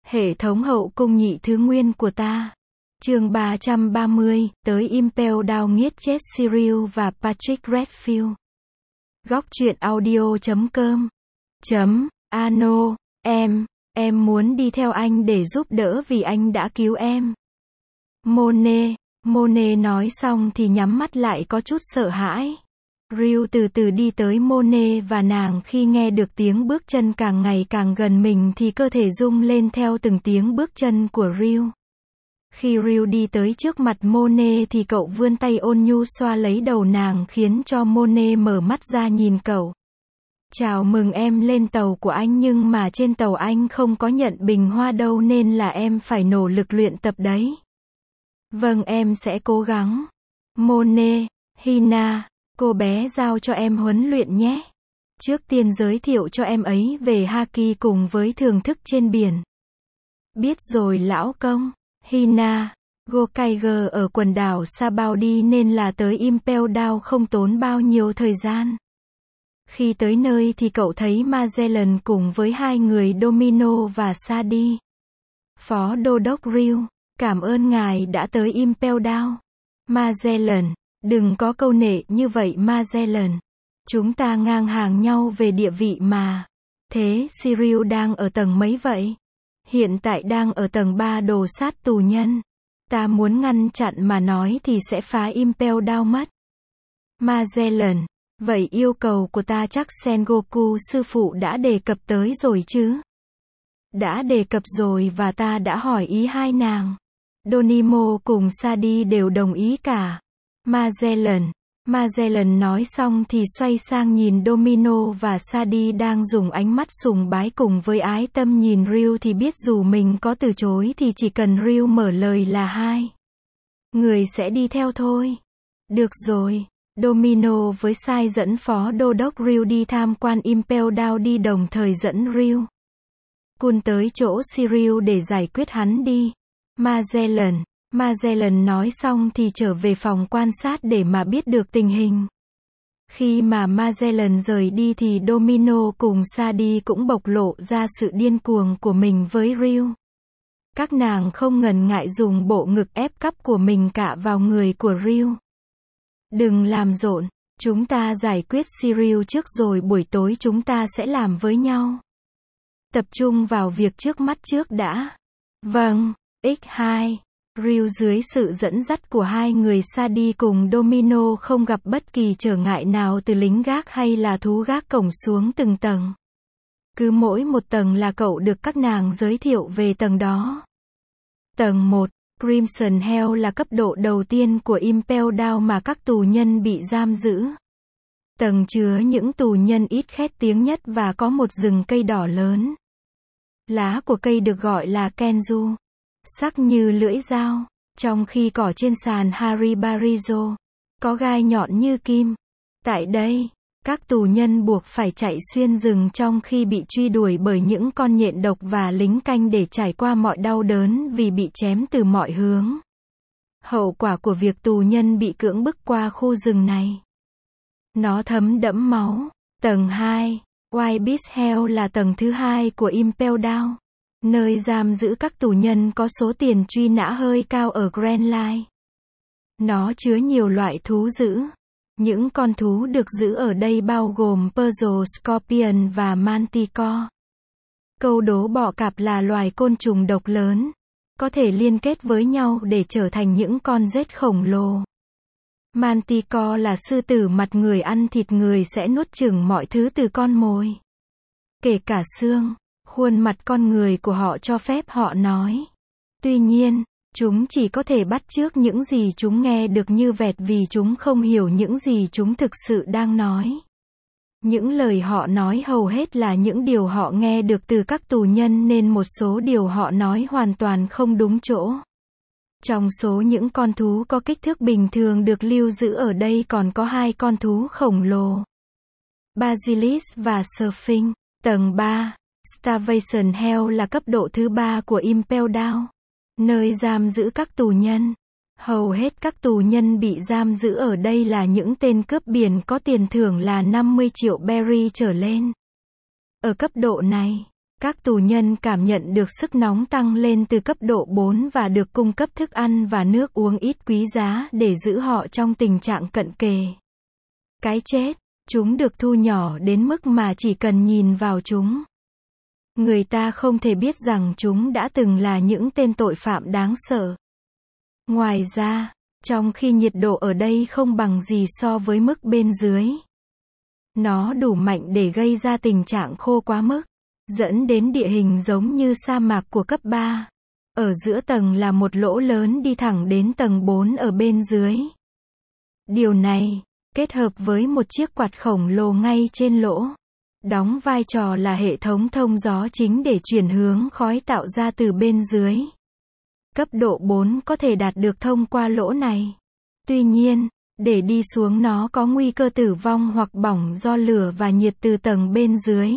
Hệ thống hậu cung nhị thứ nguyên của ta. Chương 330, tới Impel Down nghiết chết Cyril và Patrick Redfield. Góc truyện audio.com Ano, em muốn đi theo anh để giúp đỡ vì anh đã cứu em. Monet nói xong thì nhắm mắt lại có chút sợ hãi. Rue từ từ đi tới Monet và nàng khi nghe được tiếng bước chân càng ngày càng gần mình thì cơ thể rung lên theo từng tiếng bước chân của Rue. Khi Rue đi tới trước mặt Monet thì cậu vươn tay ôn nhu xoa lấy đầu nàng khiến cho Monet mở mắt ra nhìn cậu. Chào mừng em lên tàu của anh nhưng mà trên tàu anh không có nhận bình hoa đâu nên là em phải nỗ lực luyện tập đấy. Vâng em sẽ cố gắng. Monet, Hina, cô bé giao cho em huấn luyện nhé. Trước tiên giới thiệu cho em ấy về Haki cùng với thưởng thức trên biển. Biết rồi lão công. Hina, Gokaiger ở quần đảo Sabaudi nên là tới Impel Down không tốn bao nhiêu thời gian. Khi tới nơi thì cậu thấy Magellan cùng với hai người Domino và Sadi. Phó Đô đốc Rue, cảm ơn ngài đã tới Impel Down. Magellan, đừng có câu nệ như vậy Magellan. Chúng ta ngang hàng nhau về địa vị mà. Thế Cyril đang ở tầng mấy vậy? Hiện tại đang ở tầng 3 đồ sát tù nhân. Ta muốn ngăn chặn mà nói thì sẽ phá Impel Down mất. Magellan, vậy yêu cầu của ta chắc Sengoku sư phụ đã đề cập tới rồi chứ? Đã đề cập rồi và ta đã hỏi ý hai nàng. Donimo cùng Sadi đều đồng ý cả. Magellan nói xong thì xoay sang nhìn Domino và Sadi đang dùng ánh mắt sùng bái cùng với ái tâm nhìn Rue thì biết dù mình có từ chối thì chỉ cần Rue mở lời là hai người sẽ đi theo thôi. Được rồi. Domino với Sai dẫn phó đô đốc Rue đi tham quan Impel Down đi đồng thời dẫn Rue Kun tới chỗ Cyril để giải quyết hắn đi. Magellan nói xong thì trở về phòng quan sát để mà biết được tình hình. Khi mà Magellan rời đi thì Domino cùng Sadi cũng bộc lộ ra sự điên cuồng của mình với Rue. Các nàng không ngần ngại dùng bộ ngực ép cắp của mình cạ vào người của Rue. Đừng làm rộn, chúng ta giải quyết Cyril trước rồi buổi tối chúng ta sẽ làm với nhau. Tập trung vào việc trước mắt trước đã. Vâng, X2. Rue dưới sự dẫn dắt của hai người Sadi cùng Domino không gặp bất kỳ trở ngại nào từ lính gác hay là thú gác cổng xuống từng tầng. Cứ mỗi một tầng là cậu được các nàng giới thiệu về tầng đó. Tầng 1, Crimson Hell là cấp độ đầu tiên của Impel Down mà các tù nhân bị giam giữ. Tầng chứa những tù nhân ít khét tiếng nhất và có một rừng cây đỏ lớn. Lá của cây được gọi là Kenju, sắc như lưỡi dao, trong khi cỏ trên sàn Haribarizo có gai nhọn như kim. Tại đây, các tù nhân buộc phải chạy xuyên rừng trong khi bị truy đuổi bởi những con nhện độc và lính canh để trải qua mọi đau đớn vì bị chém từ mọi hướng. Hậu quả của việc tù nhân bị cưỡng bức qua khu rừng này. Nó thấm đẫm máu. Tầng 2, White Beast Hell là tầng thứ hai của Impel Down, nơi giam giữ các tù nhân có số tiền truy nã hơi cao ở Grand Line. Nó chứa nhiều loại thú dữ. Những con thú được giữ ở đây bao gồm Puzzle Scorpion và Manticore. Câu đố bọ cạp là loài côn trùng độc lớn, có thể liên kết với nhau để trở thành những con rết khổng lồ. Manticore là sư tử mặt người ăn thịt người sẽ nuốt chửng mọi thứ từ con mồi. Kể cả xương, khuôn mặt con người của họ cho phép họ nói. Tuy nhiên, chúng chỉ có thể bắt chước những gì chúng nghe được như vẹt vì chúng không hiểu những gì chúng thực sự đang nói. Những lời họ nói hầu hết là những điều họ nghe được từ các tù nhân nên một số điều họ nói hoàn toàn không đúng chỗ. Trong số những con thú có kích thước bình thường được lưu giữ ở đây còn có hai con thú khổng lồ. Basilisk và Sphinx. Tầng 3, Starvation Hell là cấp độ thứ 3 của Impel Down, nơi giam giữ các tù nhân. Hầu hết các tù nhân bị giam giữ ở đây là những tên cướp biển có tiền thưởng là 50 triệu berry trở lên. Ở cấp độ này, Các tù nhân cảm nhận được sức nóng tăng lên từ cấp độ 4 và được cung cấp thức ăn và nước uống ít quý giá để giữ họ trong tình trạng cận kề. Cái chết, chúng được thu nhỏ đến mức mà chỉ cần nhìn vào chúng, người ta không thể biết rằng chúng đã từng là những tên tội phạm đáng sợ. Ngoài ra, trong khi nhiệt độ ở đây không bằng gì so với mức bên dưới, nó đủ mạnh để gây ra tình trạng khô quá mức, dẫn đến địa hình giống như sa mạc của cấp 3. Ở giữa tầng là một lỗ lớn đi thẳng đến tầng 4 ở bên dưới. Điều này, kết hợp với một chiếc quạt khổng lồ ngay trên lỗ, đóng vai trò là hệ thống thông gió chính để chuyển hướng khói tạo ra từ bên dưới. Cấp độ 4 có thể đạt được thông qua lỗ này. Tuy nhiên, để đi xuống nó có nguy cơ tử vong hoặc bỏng do lửa và nhiệt từ tầng bên dưới.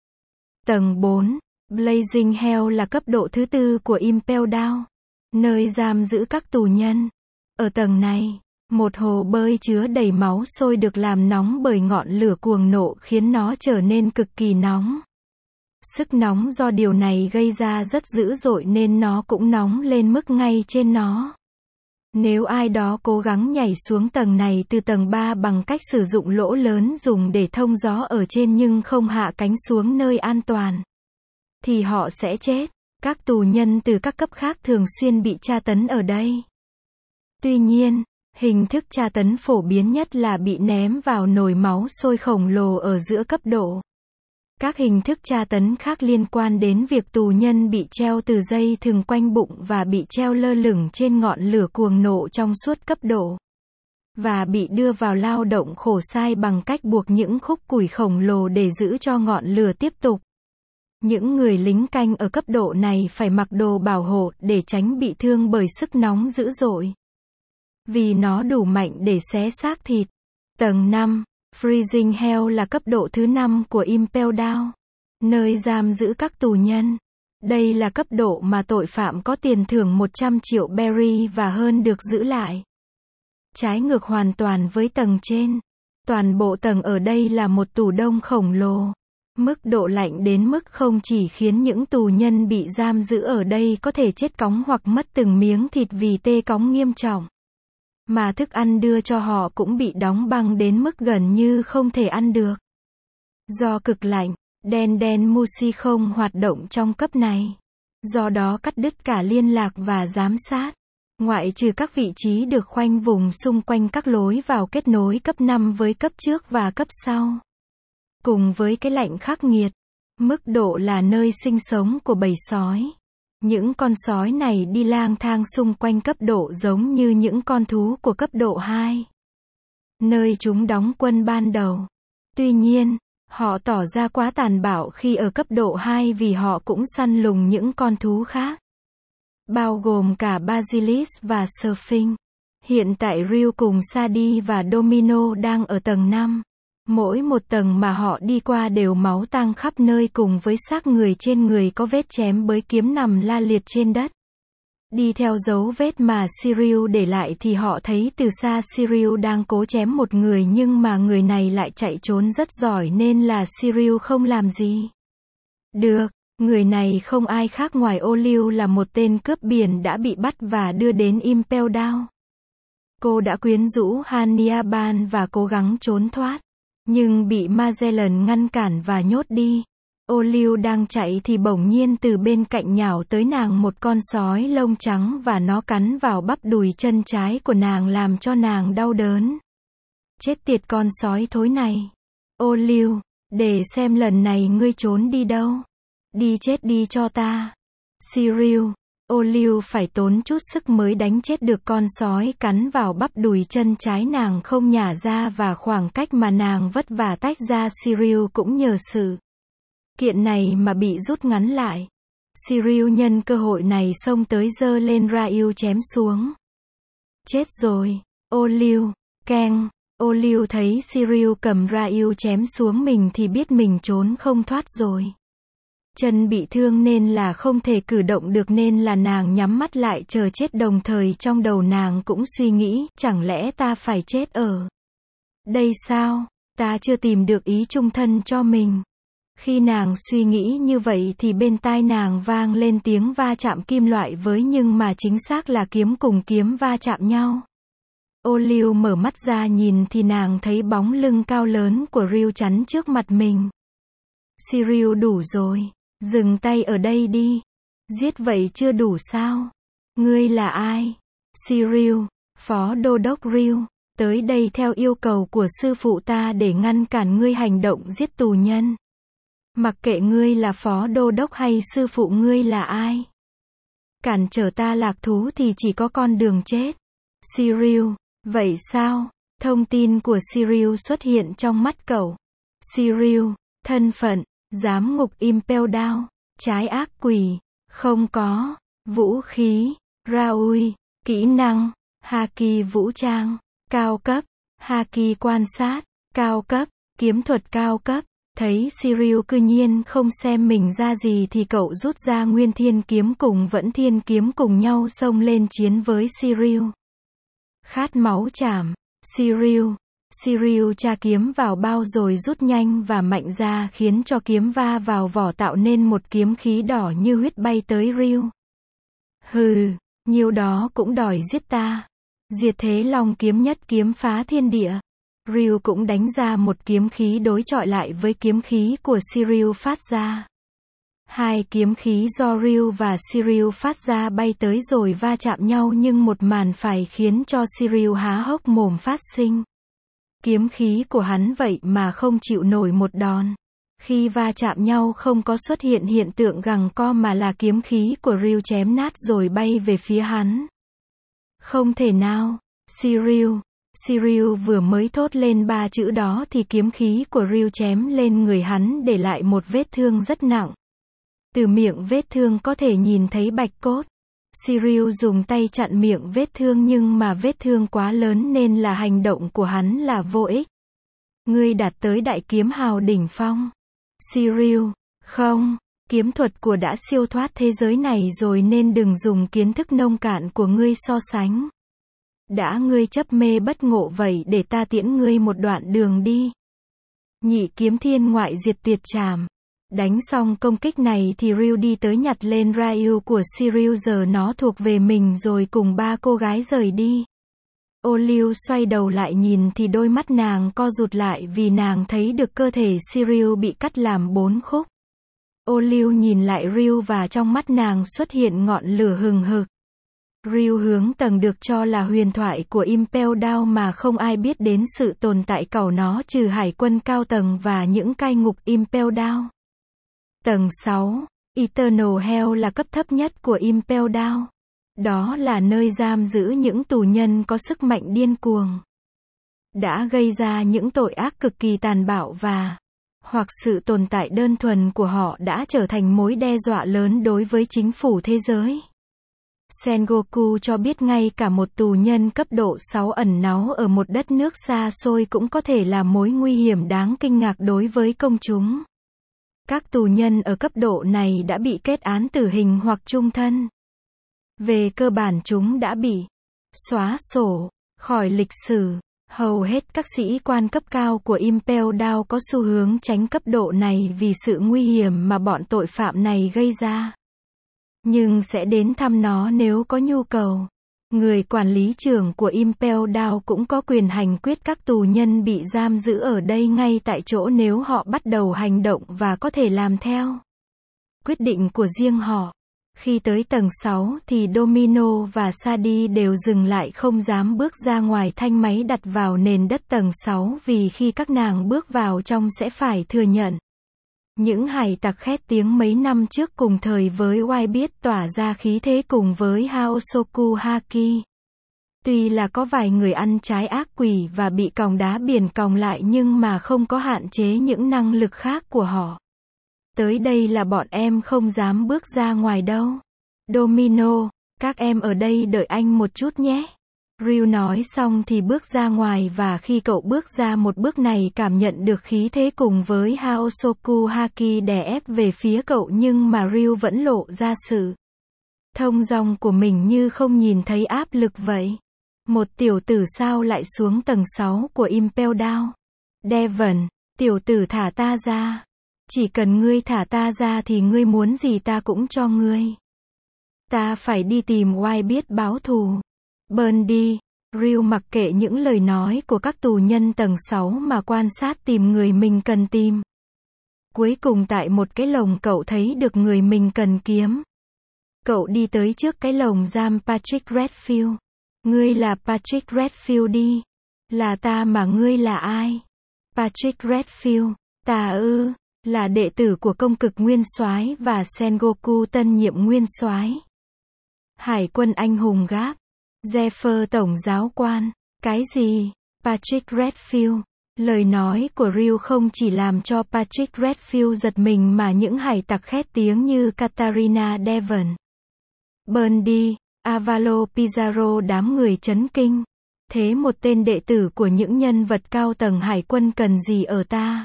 Tầng 4, Blazing Hell là cấp độ thứ 4 của Impel Down, nơi giam giữ các tù nhân. Ở tầng này, một hồ bơi chứa đầy máu sôi được làm nóng bởi ngọn lửa cuồng nộ khiến nó trở nên cực kỳ nóng. Sức nóng do điều này gây ra rất dữ dội nên nó cũng nóng lên mức ngay trên nó. Nếu ai đó cố gắng nhảy xuống tầng này từ tầng 3 bằng cách sử dụng lỗ lớn dùng để thông gió ở trên nhưng không hạ cánh xuống nơi an toàn, thì họ sẽ chết. Các tù nhân từ các cấp khác thường xuyên bị tra tấn ở đây. Tuy nhiên, hình thức tra tấn phổ biến nhất là bị ném vào nồi máu sôi khổng lồ ở giữa cấp độ. Các hình thức tra tấn khác liên quan đến việc tù nhân bị treo từ dây thừng quanh bụng và bị treo lơ lửng trên ngọn lửa cuồng nộ trong suốt cấp độ. Và bị đưa vào lao động khổ sai bằng cách buộc những khúc củi khổng lồ để giữ cho ngọn lửa tiếp tục. Những người lính canh ở cấp độ này phải mặc đồ bảo hộ để tránh bị thương bởi sức nóng dữ dội, vì nó đủ mạnh để xé xác thịt. Tầng 5, Freezing Hell là cấp độ thứ 5 của Impel Down, nơi giam giữ các tù nhân. Đây là cấp độ mà tội phạm có tiền thưởng 100 triệu berry và hơn được giữ lại. Trái ngược hoàn toàn với tầng trên. Toàn bộ tầng ở đây là một tủ đông khổng lồ. Mức độ lạnh đến mức không chỉ khiến những tù nhân bị giam giữ ở đây có thể chết cóng hoặc mất từng miếng thịt vì tê cóng nghiêm trọng, mà thức ăn đưa cho họ cũng bị đóng băng đến mức gần như không thể ăn được. Do cực lạnh, đen Musi không hoạt động trong cấp này. Do đó cắt đứt cả liên lạc và giám sát. Ngoại trừ các vị trí được khoanh vùng xung quanh các lối vào kết nối cấp 5 với cấp trước và cấp sau. Cùng với cái lạnh khắc nghiệt, mức độ là nơi sinh sống của bầy sói. Những con sói này đi lang thang xung quanh cấp độ giống như những con thú của cấp độ 2, nơi chúng đóng quân ban đầu. Tuy nhiên, họ tỏ ra quá tàn bạo khi ở cấp độ 2 vì họ cũng săn lùng những con thú khác, bao gồm cả Basilisk và Surfing. Hiện tại Ryu cùng Sadi và Domino đang ở tầng 5. Mỗi một tầng mà họ đi qua đều máu tang khắp nơi cùng với xác người trên người có vết chém bới kiếm nằm la liệt trên đất. Đi theo dấu vết mà Shiryu để lại thì họ thấy từ xa Shiryu đang cố chém một người nhưng mà người này lại chạy trốn rất giỏi nên là Shiryu không làm gì được. Người này không ai khác ngoài Oliu là một tên cướp biển đã bị bắt và đưa đến Impel Down. Cô đã quyến rũ Haniaban và cố gắng trốn thoát, nhưng bị Magellan ngăn cản và nhốt đi. Oliu đang chạy thì bỗng nhiên từ bên cạnh nhào tới nàng một con sói lông trắng và nó cắn vào bắp đùi chân trái của nàng làm cho nàng đau đớn. Chết tiệt con sói thối này. Oliu, để xem lần này ngươi trốn đi đâu. Đi chết đi cho ta. Shiryu. Oliu phải tốn chút sức mới đánh chết được con sói cắn vào bắp đùi chân trái nàng không nhả ra và khoảng cách mà nàng vất vả tách ra Shiryu cũng nhờ sự kiện này mà bị rút ngắn lại. Shiryu nhân cơ hội này xông tới giơ lên Ryu chém xuống. Chết rồi. Oliu. Keng. Oliu thấy Shiryu cầm Ryu chém xuống mình thì biết mình trốn không thoát rồi. Chân bị thương nên là không thể cử động được nên là nàng nhắm mắt lại chờ chết, đồng thời trong đầu nàng cũng suy nghĩ, chẳng lẽ ta phải chết ở đây sao? Ta chưa tìm được ý chung thân cho mình. Khi nàng suy nghĩ như vậy thì bên tai nàng vang lên tiếng va chạm kim loại với nhưng mà chính xác là kiếm cùng kiếm va chạm nhau. Olive mở mắt ra nhìn thì nàng thấy bóng lưng cao lớn của Ryu chắn trước mặt mình. Cyril đủ rồi. Dừng tay ở đây đi. Giết vậy chưa đủ sao? Ngươi là ai? Cyril, Phó Đô đốc Ryu, tới đây theo yêu cầu của sư phụ ta để ngăn cản ngươi hành động giết tù nhân. Mặc kệ ngươi là Phó Đô đốc hay sư phụ ngươi là ai. Cản trở ta lạc thú thì chỉ có con đường chết. Cyril, vậy sao? Thông tin của Cyril xuất hiện trong mắt cậu. Cyril, thân phận, giám ngục Impel Down, trái ác quỷ, không có, vũ khí, Raoul, kỹ năng, Haki vũ trang, cao cấp, Haki quan sát, cao cấp, kiếm thuật cao cấp. Thấy Cyril cư nhiên không xem mình ra gì thì cậu rút ra Nguyên Thiên Kiếm cùng Vẫn Thiên Kiếm cùng nhau xông lên chiến với Cyril. Khát máu chảm, Cyril tra kiếm vào bao rồi rút nhanh và mạnh ra khiến cho kiếm va vào vỏ tạo nên một kiếm khí đỏ như huyết bay tới Ryu. Hừ, nhiêu đó cũng đòi giết ta. Diệt Thế Long kiếm nhất kiếm phá thiên địa. Ryu cũng đánh ra một kiếm khí đối chọi lại với kiếm khí của Cyril phát ra. Hai kiếm khí do Ryu và Cyril phát ra bay tới rồi va chạm nhau nhưng một màn phải khiến cho Cyril há hốc mồm phát sinh. Kiếm khí của hắn vậy mà không chịu nổi một đòn. Khi va chạm nhau không có xuất hiện hiện tượng gằng co mà là kiếm khí của Ryu chém nát rồi bay về phía hắn. Không thể nào, Cyril vừa mới thốt lên ba chữ đó thì kiếm khí của Ryu chém lên người hắn để lại một vết thương rất nặng. Từ miệng vết thương có thể nhìn thấy bạch cốt. Cyril dùng tay chặn miệng vết thương nhưng mà vết thương quá lớn nên là hành động của hắn là vô ích. Ngươi đạt tới đại kiếm hào đỉnh phong. Cyril, không, kiếm thuật của đã siêu thoát thế giới này rồi nên đừng dùng kiến thức nông cạn của ngươi so sánh. Đã ngươi chấp mê bất ngộ vậy để ta tiễn ngươi một đoạn đường đi. Nhị kiếm thiên ngoại diệt tuyệt trảm. Đánh xong công kích này thì Ryu đi tới nhặt lên Ryu của Cyril giờ nó thuộc về mình rồi cùng ba cô gái rời đi. Olive xoay đầu lại nhìn thì đôi mắt nàng co rụt lại vì nàng thấy được cơ thể Cyril bị cắt làm 4 khúc. Olive nhìn lại Ryu và trong mắt nàng xuất hiện ngọn lửa hừng hực. Ryu hướng tầng được cho là huyền thoại của Impel Down mà không ai biết đến sự tồn tại của nó trừ hải quân cao tầng và những cai ngục Impel Down. Tầng 6, Eternal Hell là cấp thấp nhất của Impel Down. Đó là nơi giam giữ những tù nhân có sức mạnh điên cuồng. Đã gây ra những tội ác cực kỳ tàn bạo hoặc sự tồn tại đơn thuần của họ đã trở thành mối đe dọa lớn đối với chính phủ thế giới. Sengoku cho biết ngay cả một tù nhân cấp độ 6 ẩn náu ở một đất nước xa xôi cũng có thể là mối nguy hiểm đáng kinh ngạc đối với công chúng. Các tù nhân ở cấp độ này đã bị kết án tử hình hoặc chung thân. Về cơ bản chúng đã bị xóa sổ khỏi lịch sử. Hầu hết các sĩ quan cấp cao của Impel Down có xu hướng tránh cấp độ này vì sự nguy hiểm mà bọn tội phạm này gây ra. Nhưng sẽ đến thăm nó nếu có nhu cầu. Người quản lý trưởng của Impel Down cũng có quyền hành quyết các tù nhân bị giam giữ ở đây ngay tại chỗ nếu họ bắt đầu hành động và có thể làm theo quyết định của riêng họ. Khi tới tầng 6 thì Domino và Sadie đều dừng lại không dám bước ra ngoài thanh máy đặt vào nền đất tầng 6 vì khi các nàng bước vào trong sẽ phải thừa nhận. Những hải tặc khét tiếng mấy năm trước cùng thời với Whitebeard tỏa ra khí thế cùng với Haosoku Haki. Tuy là có vài người ăn trái ác quỷ và bị còng đá biển còng lại nhưng mà không có hạn chế những năng lực khác của họ. Tới đây là bọn em không dám bước ra ngoài đâu. Domino, các em ở đây đợi anh một chút nhé. Ryu nói xong thì bước ra ngoài và khi cậu bước ra một bước này cảm nhận được khí thế cùng với Haosoku Haki đè ép về phía cậu nhưng mà Ryu vẫn lộ ra sự thông dong của mình như không nhìn thấy áp lực vậy. Một tiểu tử sao lại xuống tầng 6 của Impel Down? Devon, tiểu tử thả ta ra. Chỉ cần ngươi thả ta ra thì ngươi muốn gì ta cũng cho ngươi. Ta phải đi tìm White báo thù. Burn đi. Ryu mặc kệ những lời nói của các tù nhân tầng 6 mà quan sát tìm người mình cần tìm. Cuối cùng tại một cái lồng cậu thấy được người mình cần kiếm. Cậu đi tới trước cái lồng giam Patrick Redfield. Ngươi là Patrick Redfield đi. Là ta mà ngươi là ai? Patrick Redfield. Ta ư, là đệ tử của công cực nguyên soái và Sengoku tân nhiệm nguyên soái. Hải quân anh hùng Gáp. Zephyr tổng giáo quan. Cái gì? Patrick Redfield. Lời nói của Ryu không chỉ làm cho Patrick Redfield giật mình mà những hải tặc khét tiếng như Katarina Devon, Bundy, Avalo Pizarro đám người chấn kinh. Thế một tên đệ tử của những nhân vật cao tầng hải quân cần gì ở ta?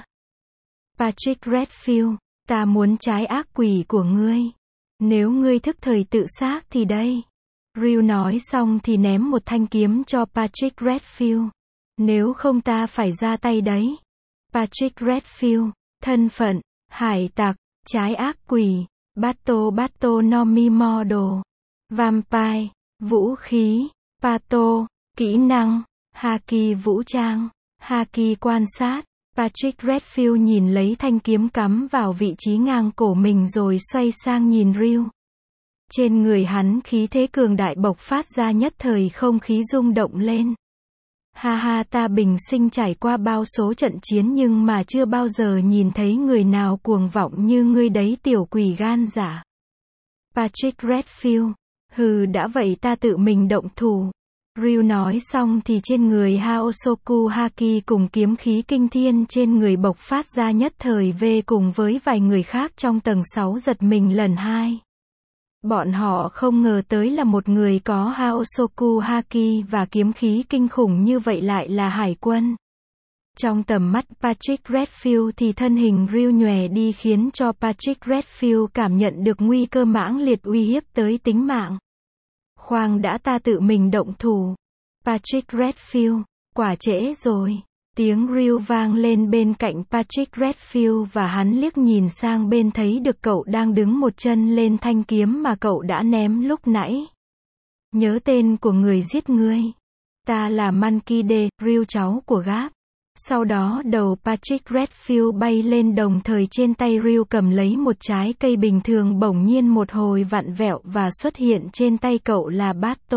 Patrick Redfield, ta muốn trái ác quỷ của ngươi. Nếu ngươi thức thời tự sát thì đây. Ryu nói xong thì ném một thanh kiếm cho Patrick Redfield. Nếu không ta phải ra tay đấy. Patrick Redfield, thân phận, hải tặc, trái ác quỷ, Battle Nomi Model, Vampire, vũ khí, Pato, kỹ năng, Haki vũ trang, Haki quan sát. Patrick Redfield nhìn lấy thanh kiếm cắm vào vị trí ngang cổ mình rồi xoay sang nhìn Ryu. Trên người hắn khí thế cường đại bộc phát ra nhất thời không khí rung động lên. Ha ha, ta bình sinh trải qua bao số trận chiến nhưng mà chưa bao giờ nhìn thấy người nào cuồng vọng như ngươi đấy tiểu quỷ gan giả. Patrick Redfield. Hừ, đã vậy ta tự mình động thủ. Ryu nói xong thì trên người Haosoku Haki cùng kiếm khí kinh thiên trên người bộc phát ra nhất thời về cùng với vài người khác trong tầng 6 giật mình lần hai. Bọn họ không ngờ tới là một người có Haosoku Haki và kiếm khí kinh khủng như vậy lại là hải quân. Trong tầm mắt Patrick Redfield thì thân hình Ryu nhòe đi khiến cho Patrick Redfield cảm nhận được nguy cơ mãnh liệt uy hiếp tới tính mạng. Khoan đã, ta tự mình động thủ. Patrick Redfield, quả trễ rồi. Tiếng Ryu vang lên bên cạnh Patrick Redfield và hắn liếc nhìn sang bên thấy được cậu đang đứng một chân lên thanh kiếm mà cậu đã ném lúc nãy. Nhớ tên của người giết ngươi. Ta là Monkey D. Ryu cháu của Gáp. Sau đó đầu Patrick Redfield bay lên đồng thời trên tay Ryu cầm lấy một trái cây bình thường bỗng nhiên một hồi vặn vẹo và xuất hiện trên tay cậu là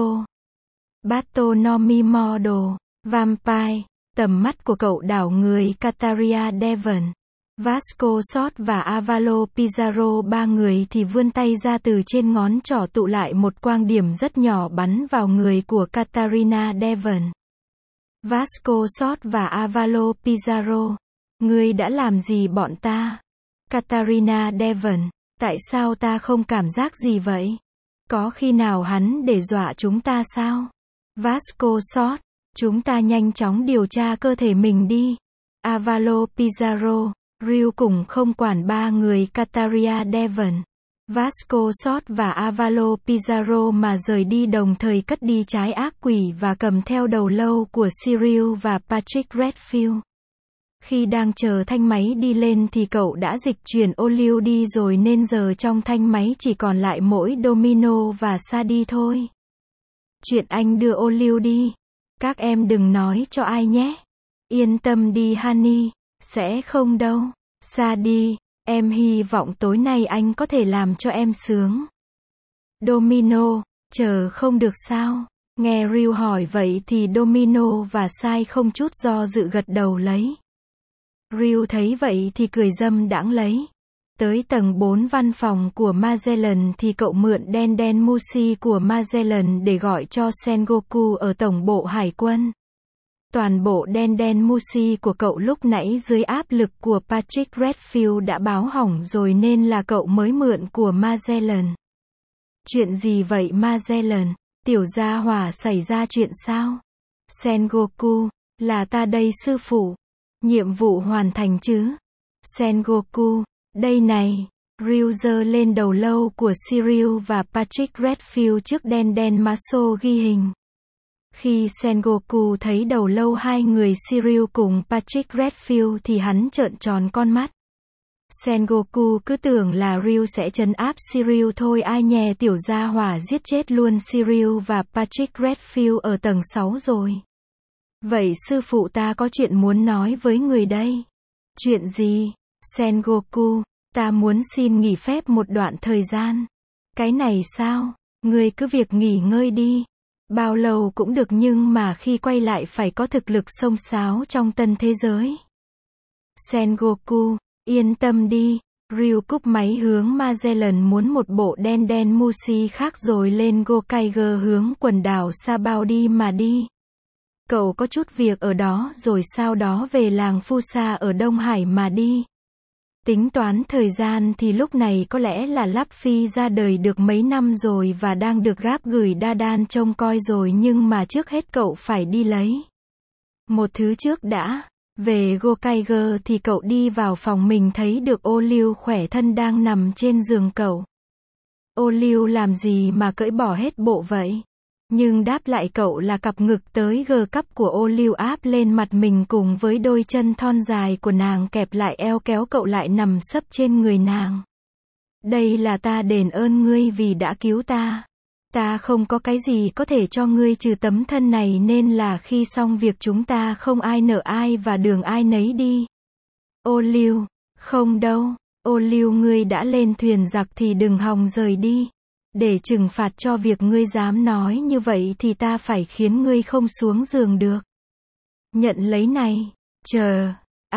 Battle Nomi Model, Vampire. Tầm mắt của cậu đảo người Katarina Devon, Vasco Short và Avalo Pizarro ba người thì vươn tay ra từ trên ngón trỏ tụ lại một quang điểm rất nhỏ bắn vào người của Katarina Devon. Vasco Short và Avalo Pizarro. Ngươi đã làm gì bọn ta? Katarina Devon. Tại sao ta không cảm giác gì vậy? Có khi nào hắn để dọa chúng ta sao? Vasco Short. Chúng ta nhanh chóng điều tra cơ thể mình đi. Avalo Pizarro. Ryu cùng không quản ba người Katarina Devon, Vasco Short và Avalo Pizarro mà rời đi đồng thời cất đi trái ác quỷ và cầm theo đầu lâu của Cyril và Patrick Redfield. Khi đang chờ thanh máy đi lên thì cậu đã dịch chuyển ô liu đi rồi nên giờ trong thanh máy chỉ còn lại mỗi Domino và Sadie thôi. Chuyện anh đưa ô liu đi. Các em đừng nói cho ai nhé. Yên tâm đi Honey, sẽ không đâu. Sadie, em hy vọng tối nay anh có thể làm cho em sướng. Domino, chờ không được sao? Nghe Ryu hỏi vậy thì Domino và Sai không chút do dự gật đầu lấy. Ryu thấy vậy thì cười dâm đãng lấy. Tới tầng 4 văn phòng của Magellan thì cậu mượn Den Mushi của Magellan để gọi cho Sengoku ở tổng bộ hải quân. Toàn bộ Den Mushi của cậu lúc nãy dưới áp lực của Patrick Redfield đã báo hỏng rồi nên là cậu mới mượn của Magellan. Chuyện gì vậy Magellan? Tiểu gia hỏa xảy ra chuyện sao? Sengoku, là ta đây sư phụ. Nhiệm vụ hoàn thành chứ? Sengoku, đây này. Ryu giơ lên đầu lâu của Cyril và Patrick Redfield trước Den Maso ghi hình. Khi Sengoku thấy đầu lâu hai người Cyril cùng Patrick Redfield thì hắn trợn tròn con mắt. Sengoku cứ tưởng là Ryu sẽ trấn áp Shiryu thôi, ai nhè tiểu gia hỏa giết chết luôn Shiryu và Patrick Redfield ở tầng 6 rồi. Vậy sư phụ ta có chuyện muốn nói với người đây. Chuyện gì? Sengoku, ta muốn xin nghỉ phép một đoạn thời gian. Cái này sao? Ngươi cứ việc nghỉ ngơi đi. Bao lâu cũng được nhưng mà khi quay lại phải có thực lực xông xáo trong tân thế giới. Sengoku, yên tâm đi. Ryu cúp máy hướng Magellan muốn một bộ đen đen Mushi khác rồi lên Gokaiger hướng quần đảo Sabao đi mà đi. Cậu có chút việc ở đó rồi sau đó về làng Fusa ở Đông Hải mà đi. Tính toán thời gian thì lúc này có lẽ là Luffy ra đời được mấy năm rồi và đang được Garp gửi Dadan trông coi rồi, nhưng mà trước hết cậu phải đi lấy một thứ trước đã. Về Gokaiger thì cậu đi vào phòng mình thấy được Ô Liu khỏe thân đang nằm trên giường cậu. Ô Liu làm gì mà cởi bỏ hết bộ vậy? Nhưng đáp lại cậu là cặp ngực tới G cấp của Ô Liu áp lên mặt mình cùng với đôi chân thon dài của nàng kẹp lại eo kéo cậu lại nằm sấp trên người nàng. Đây là ta đền ơn ngươi vì đã cứu ta. Ta không có cái gì có thể cho ngươi trừ tấm thân này nên là khi xong việc chúng ta không ai nợ ai và đường ai nấy đi. Ô Liu, không đâu. Ô Liu, ngươi đã lên thuyền giặc thì đừng hòng rời đi. Để trừng phạt cho việc ngươi dám nói như vậy thì ta phải khiến ngươi không xuống giường được. Nhận lấy này. Chờ.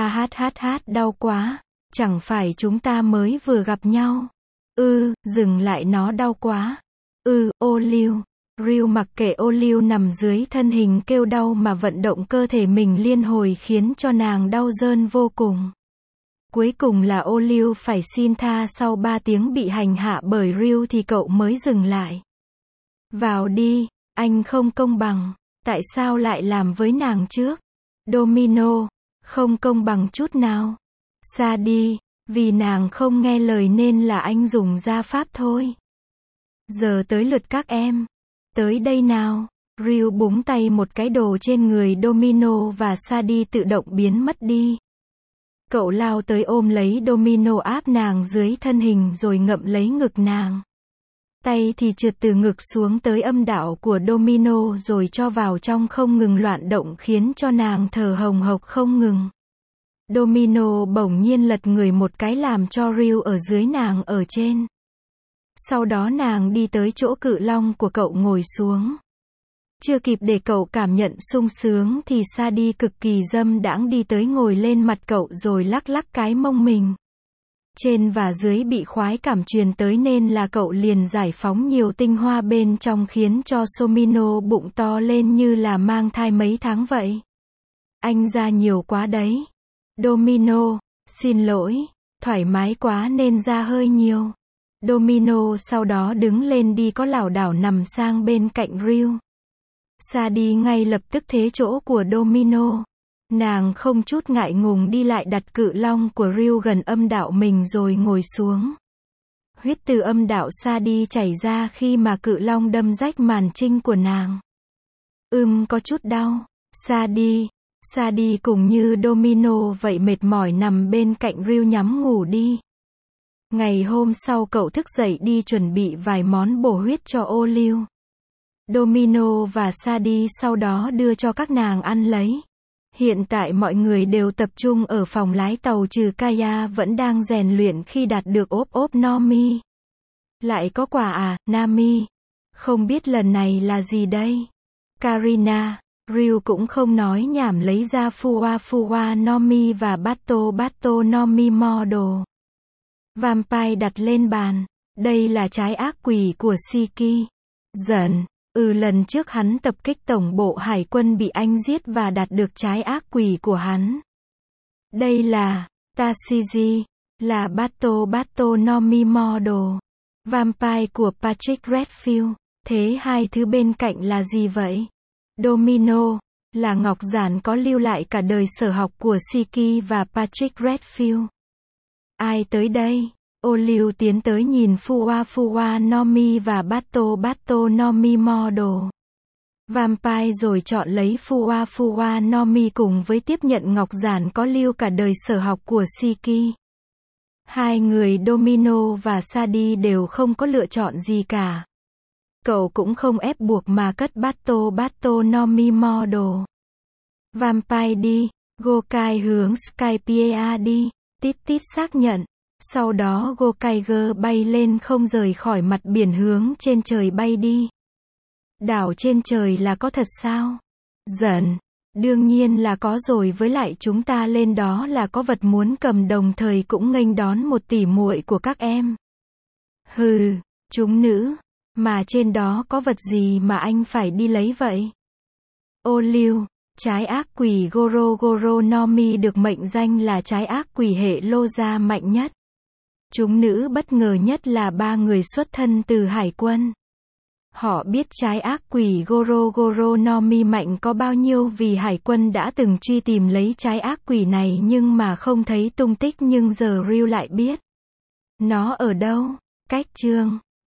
Đau quá. Chẳng phải chúng ta mới vừa gặp nhau. Dừng lại, nó đau quá. Ô Liu. Ryu mặc kệ Ô Liu nằm dưới thân hình kêu đau mà vận động cơ thể mình liên hồi khiến cho nàng đau rơn vô cùng. Cuối cùng là Ô Liu phải xin tha sau 3 tiếng bị hành hạ bởi Ryu thì cậu mới dừng lại. Vào đi, anh không công bằng. Tại sao lại làm với nàng trước? Domino, không công bằng chút nào. Xa đi, vì nàng không nghe lời nên là anh dùng gia pháp thôi. Giờ tới lượt các em. Tới đây nào. Ryu búng tay một cái, đồ trên người Domino và Sadie tự động biến mất đi. Cậu lao tới ôm lấy Domino áp nàng dưới thân hình rồi ngậm lấy ngực nàng. Tay thì trượt từ ngực xuống tới âm đạo của Domino rồi cho vào trong không ngừng loạn động khiến cho nàng thở hồng hộc không ngừng. Domino bỗng nhiên lật người một cái làm cho Ryu ở dưới nàng ở trên. Sau đó nàng đi tới chỗ cự long của cậu ngồi xuống. Chưa kịp để cậu cảm nhận sung sướng thì Sadie cực kỳ dâm đãng đi tới ngồi lên mặt cậu rồi lắc lắc cái mông mình. Trên và dưới bị khoái cảm truyền tới nên là cậu liền giải phóng nhiều tinh hoa bên trong khiến cho Somino bụng to lên như là mang thai mấy tháng vậy. Anh ra nhiều quá đấy. Domino, xin lỗi, thoải mái quá nên ra hơi nhiều. Domino sau đó đứng lên đi có lảo đảo nằm sang bên cạnh Ryu. Sadie ngay lập tức thế chỗ của Domino. Nàng không chút ngại ngùng đi lại đặt cự long của Ryu gần âm đạo mình rồi ngồi xuống. Huyết từ âm đạo Sadie chảy ra khi mà cự long đâm rách màn trinh của nàng. Có chút đau. Sadie cùng như Domino vậy mệt mỏi nằm bên cạnh Ryu nhắm ngủ đi. Ngày hôm sau cậu thức dậy đi chuẩn bị vài món bổ huyết cho Ô Liu. Domino và Sadie sau đó đưa cho các nàng ăn lấy. Hiện tại mọi người đều tập trung ở phòng lái tàu trừ Kaya vẫn đang rèn luyện khi đạt được ốp Nomi. Lại có quà à, Nami? Không biết lần này là gì đây? Karina, Ryu cũng không nói nhảm lấy ra Fuwa Nomi và Bato Nomi Model. Vampire đặt lên bàn. Đây là trái ác quỷ của Shiki. Giận. Lần trước hắn tập kích tổng bộ hải quân bị anh giết và đạt được trái ác quỷ của hắn. Đây là Tashiji, là Bato Nomi Model. Vampire của Patrick Redfield. Thế hai thứ bên cạnh là gì vậy? Domino, là ngọc giản có lưu lại cả đời sở học của Shiki và Patrick Redfield. Ai tới đây? Ô Liu tiến tới nhìn Fuwa Nomi và Bato Nomi Model. Vampire rồi chọn lấy Fuwa Nomi cùng với tiếp nhận ngọc giản có lưu cả đời sở học của Shiki. Hai người Domino và Sadie đều không có lựa chọn gì cả. Cậu cũng không ép buộc mà cất Batto Nomi Model. Vampire đi, Gokai hướng Skypiea đi, tít tít xác nhận. Sau đó Gokaiger bay lên không rời khỏi mặt biển hướng trên trời bay đi. Đảo trên trời là có thật sao? Giận. Đương nhiên là có rồi, với lại chúng ta lên đó là có vật muốn cầm, đồng thời cũng nghênh đón một tỷ muội của các em. Hừ, chúng nữ. Mà trên đó có vật gì mà anh phải đi lấy vậy? Ô liu, trái ác quỷ Goro Nomi được mệnh danh là trái ác quỷ hệ Loja mạnh nhất. Chúng nữ bất ngờ nhất là ba người xuất thân từ hải quân. Họ biết trái ác quỷ Goro Nomi mạnh có bao nhiêu vì hải quân đã từng truy tìm lấy trái ác quỷ này nhưng mà không thấy tung tích, nhưng giờ Ryu lại biết. Nó ở đâu? Cách chương